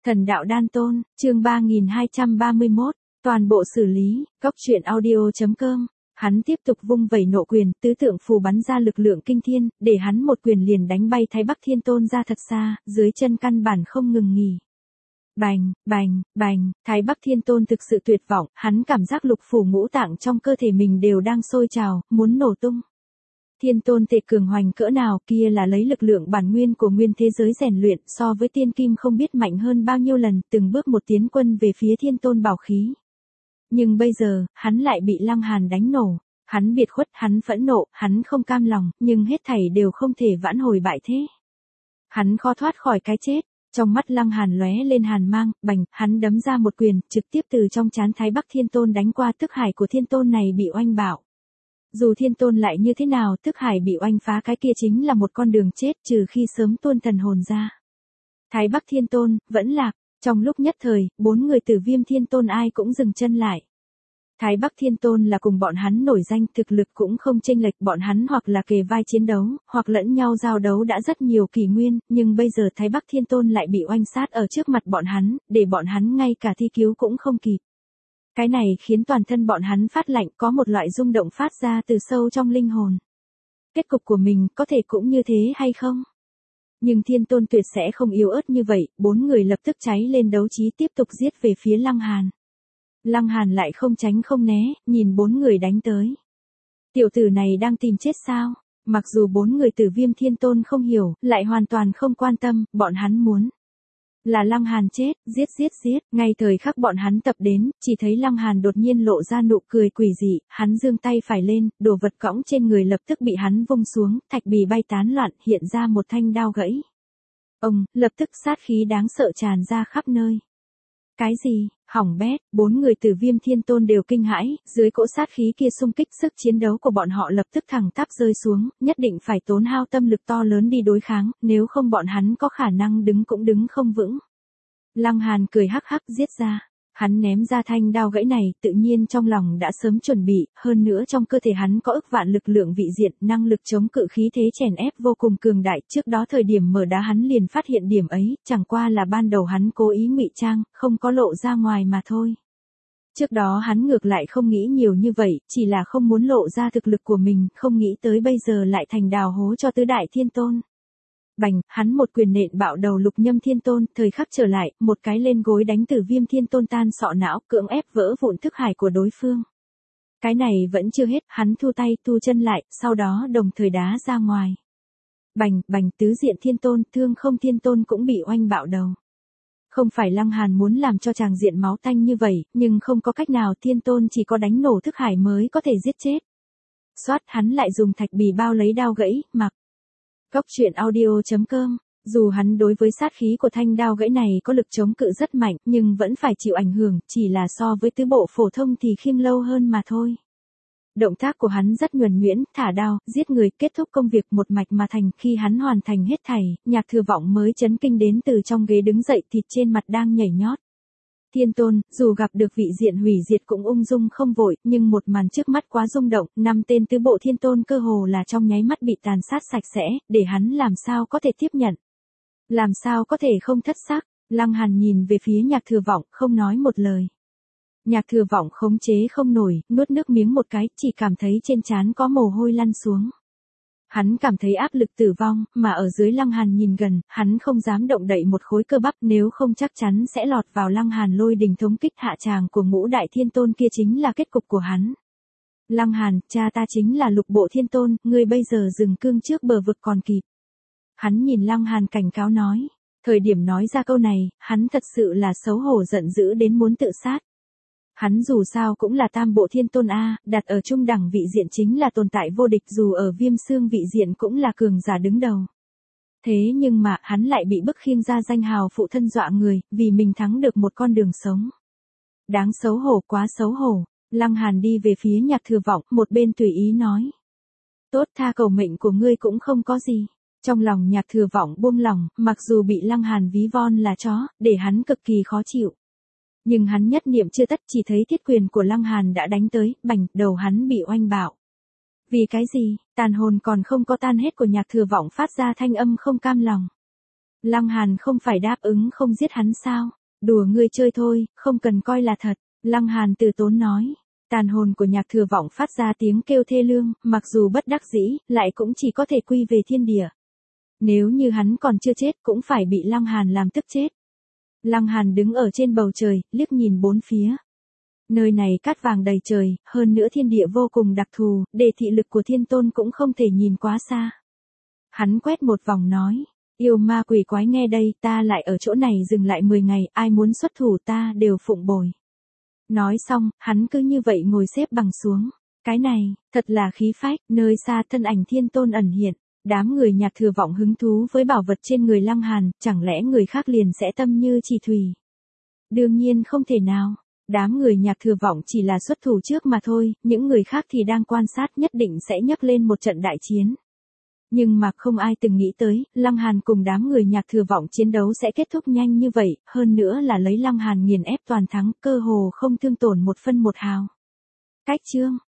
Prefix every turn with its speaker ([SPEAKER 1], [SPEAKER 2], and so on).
[SPEAKER 1] Thần đạo đan tôn, chương 3231, toàn bộ xử lý, góc truyện audio.com. Hắn tiếp tục vung vẩy nộ quyền, tứ tượng phù bắn ra lực lượng kinh thiên, để hắn một quyền liền đánh bay Thái Bắc Thiên Tôn ra thật xa, dưới chân căn bản không ngừng nghỉ. Bành, bành, bành, Thái Bắc Thiên Tôn thực sự tuyệt vọng, hắn cảm giác lục phủ ngũ tạng trong cơ thể mình đều đang sôi trào, muốn nổ tung. Thiên Tôn tệ cường hoành cỡ nào, kia là lấy lực lượng bản nguyên của nguyên thế giới rèn luyện, so với tiên kim không biết mạnh hơn bao nhiêu lần, từng bước một tiến quân về phía Thiên Tôn bảo khí. Nhưng bây giờ, hắn lại bị Lăng Hàn đánh nổ. Hắn biệt khuất, hắn phẫn nộ, hắn không cam lòng, nhưng hết thảy đều không thể vãn hồi bại thế. Hắn khó thoát khỏi cái chết. Trong mắt Lăng Hàn lóe lên hàn mang, bành, hắn đấm ra một quyền, trực tiếp từ trong trán Thái Bắc Thiên Tôn đánh qua, tức hải của Thiên Tôn này bị oanh bạo. Dù Thiên Tôn lại như thế nào, tức hải bị oanh phá, cái kia chính là một con đường chết, trừ khi sớm tuôn thần hồn ra. Thái Bắc Thiên Tôn vẫn lạc. Trong lúc nhất thời, 4 người Tử Viêm Thiên Tôn ai cũng dừng chân lại. Thái Bắc Thiên Tôn là cùng bọn hắn nổi danh, thực lực cũng không chênh lệch, bọn hắn hoặc là kề vai chiến đấu, hoặc lẫn nhau giao đấu đã rất nhiều kỷ nguyên, nhưng bây giờ Thái Bắc Thiên Tôn lại bị oanh sát ở trước mặt bọn hắn, để bọn hắn ngay cả thi cứu cũng không kịp. Cái này khiến toàn thân bọn hắn phát lạnh, có một loại rung động phát ra từ sâu trong linh hồn. Kết cục của mình có thể cũng như thế hay không? Nhưng Thiên Tôn tuyệt sẽ không yếu ớt như vậy, 4 người lập tức cháy lên đấu trí tiếp tục giết về phía Lăng Hàn. Lăng Hàn lại không tránh không né, nhìn 4 người đánh tới. Tiểu tử này đang tìm chết sao? Mặc dù 4 người Tử Viêm Thiên Tôn không hiểu, lại hoàn toàn không quan tâm, bọn hắn muốn là Lăng Hàn chết, giết. Ngay thời khắc bọn hắn tập đến, chỉ thấy Lăng Hàn đột nhiên lộ ra nụ cười quỷ dị, hắn giương tay phải lên, đồ vật cõng trên người lập tức bị hắn vung xuống, thạch bì bay tán loạn, hiện ra một thanh đao gãy. Ông, lập tức sát khí đáng sợ tràn ra khắp nơi. Cái gì? Hỏng bét, 4 người Tử Viêm Thiên Tôn đều kinh hãi, dưới cỗ sát khí kia xung kích, sức chiến đấu của bọn họ lập tức thẳng tắp rơi xuống, nhất định phải tốn hao tâm lực to lớn đi đối kháng, nếu không bọn hắn có khả năng đứng cũng đứng không vững. Lăng Hàn cười hắc hắc giết ra. Hắn ném ra thanh đao gãy này, tự nhiên trong lòng đã sớm chuẩn bị, hơn nữa trong cơ thể hắn có ức vạn lực lượng vị diện, năng lực chống cự khí thế chèn ép vô cùng cường đại, trước đó thời điểm mở đá hắn liền phát hiện điểm ấy, chẳng qua là ban đầu hắn cố ý ngụy trang, không có lộ ra ngoài mà thôi. Trước đó hắn ngược lại không nghĩ nhiều như vậy, chỉ là không muốn lộ ra thực lực của mình, không nghĩ tới bây giờ lại thành đào hố cho tứ đại thiên tôn. Bành, hắn một quyền nện bạo đầu Lục Nhâm Thiên Tôn, thời khắc trở lại, một cái lên gối đánh Tử Viêm Thiên Tôn tan sọ não, cưỡng ép vỡ vụn thức hải của đối phương. Cái này vẫn chưa hết, hắn thu tay, thu chân lại, sau đó đồng thời đá ra ngoài. Bành, bành, tứ diện Thiên Tôn, Thương Không Thiên Tôn cũng bị oanh bạo đầu. Không phải Lăng Hàn muốn làm cho chàng diện máu tanh như vậy, nhưng không có cách nào, Thiên Tôn chỉ có đánh nổ thức hải mới có thể giết chết. Xoát, hắn lại dùng thạch bì bao lấy đao gãy, mặc. Góc truyện audio.com. Dù hắn đối với sát khí của thanh đao gãy này có lực chống cự rất mạnh, nhưng vẫn phải chịu ảnh hưởng, chỉ là so với tứ bộ phổ thông thì khiêng lâu hơn mà thôi. Động tác của hắn rất nhuần nhuyễn, thả đao, giết người, kết thúc công việc một mạch mà thành. Khi hắn hoàn thành hết thảy, Nhạc Thừa Vọng mới chấn kinh đến từ trong ghế đứng dậy, thịt trên mặt đang nhảy nhót. Thiên Tôn, dù gặp được vị diện hủy diệt cũng ung dung không vội, nhưng một màn trước mắt quá rung động, 5 tên tứ bộ Thiên Tôn cơ hồ là trong nháy mắt bị tàn sát sạch sẽ, để hắn làm sao có thể tiếp nhận. Làm sao có thể không thất sắc. Lăng Hàn nhìn về phía Nhạc Thừa Vọng, không nói một lời. Nhạc Thừa Vọng khống chế không nổi, nuốt nước miếng một cái, chỉ cảm thấy trên trán có mồ hôi lăn xuống. Hắn cảm thấy áp lực tử vong, mà ở dưới Lăng Hàn nhìn gần, hắn không dám động đậy một khối cơ bắp, nếu không chắc chắn sẽ lọt vào Lăng Hàn lôi đình thống kích hạ tràng của ngũ đại thiên tôn, kia chính là kết cục của hắn. Lăng Hàn, cha ta chính là lục bộ thiên tôn, ngươi bây giờ dừng cương trước bờ vực còn kịp. Hắn nhìn Lăng Hàn cảnh cáo nói. Thời điểm nói ra câu này, hắn thật sự là xấu hổ giận dữ đến muốn tự sát. Hắn dù sao cũng là tam bộ thiên tôn A, đặt ở trung đẳng vị diện chính là tồn tại vô địch, dù ở Viêm Xương vị diện cũng là cường giả đứng đầu. Thế nhưng mà, hắn lại bị bức khiêng ra danh hào phụ thân dọa người, vì mình thắng được một con đường sống. Đáng xấu hổ, quá xấu hổ. Lăng Hàn đi về phía Nhạc Thừa Vọng, một bên tùy ý nói. Tốt, tha cầu mệnh của ngươi cũng không có gì. Trong lòng Nhạc Thừa Vọng buông lòng, mặc dù bị Lăng Hàn ví von là chó, để hắn cực kỳ khó chịu. Nhưng hắn nhất niệm chưa tất, chỉ thấy thiết quyền của Lăng Hàn đã đánh tới, bành, đầu hắn bị oanh bạo. Vì cái gì? Tàn hồn còn không có tan hết của Nhạc Thừa Vọng phát ra thanh âm không cam lòng. Lăng Hàn không phải đáp ứng không giết hắn sao? Đùa ngươi chơi thôi, không cần coi là thật. Lăng Hàn từ tốn nói. Tàn hồn của Nhạc Thừa Vọng phát ra tiếng kêu thê lương, mặc dù bất đắc dĩ, lại cũng chỉ có thể quy về thiên địa. Nếu như hắn còn chưa chết cũng phải bị Lăng Hàn làm tức chết. Lăng Hàn đứng ở trên bầu trời, liếc nhìn bốn phía. Nơi này cát vàng đầy trời, hơn nữa thiên địa vô cùng đặc thù, để thị lực của thiên tôn cũng không thể nhìn quá xa. Hắn quét một vòng nói, yêu ma quỷ quái nghe đây, ta lại ở chỗ này dừng lại 10 ngày, ai muốn xuất thủ ta đều phụng bồi. Nói xong, hắn cứ như vậy ngồi xếp bằng xuống. Cái này, thật là khí phách, nơi xa thân ảnh thiên tôn ẩn hiện. Đám người Nhạc Thừa Vọng hứng thú với bảo vật trên người Lăng Hàn, chẳng lẽ người khác liền sẽ tâm như chỉ thủy? Đương nhiên không thể nào. Đám người Nhạc Thừa Vọng chỉ là xuất thủ trước mà thôi, những người khác thì đang quan sát nhất định sẽ nhấc lên một trận đại chiến. Nhưng mà không ai từng nghĩ tới, Lăng Hàn cùng đám người Nhạc Thừa Vọng chiến đấu sẽ kết thúc nhanh như vậy, hơn nữa là lấy Lăng Hàn nghiền ép toàn thắng, cơ hồ không thương tổn một phân một hào. Cách chương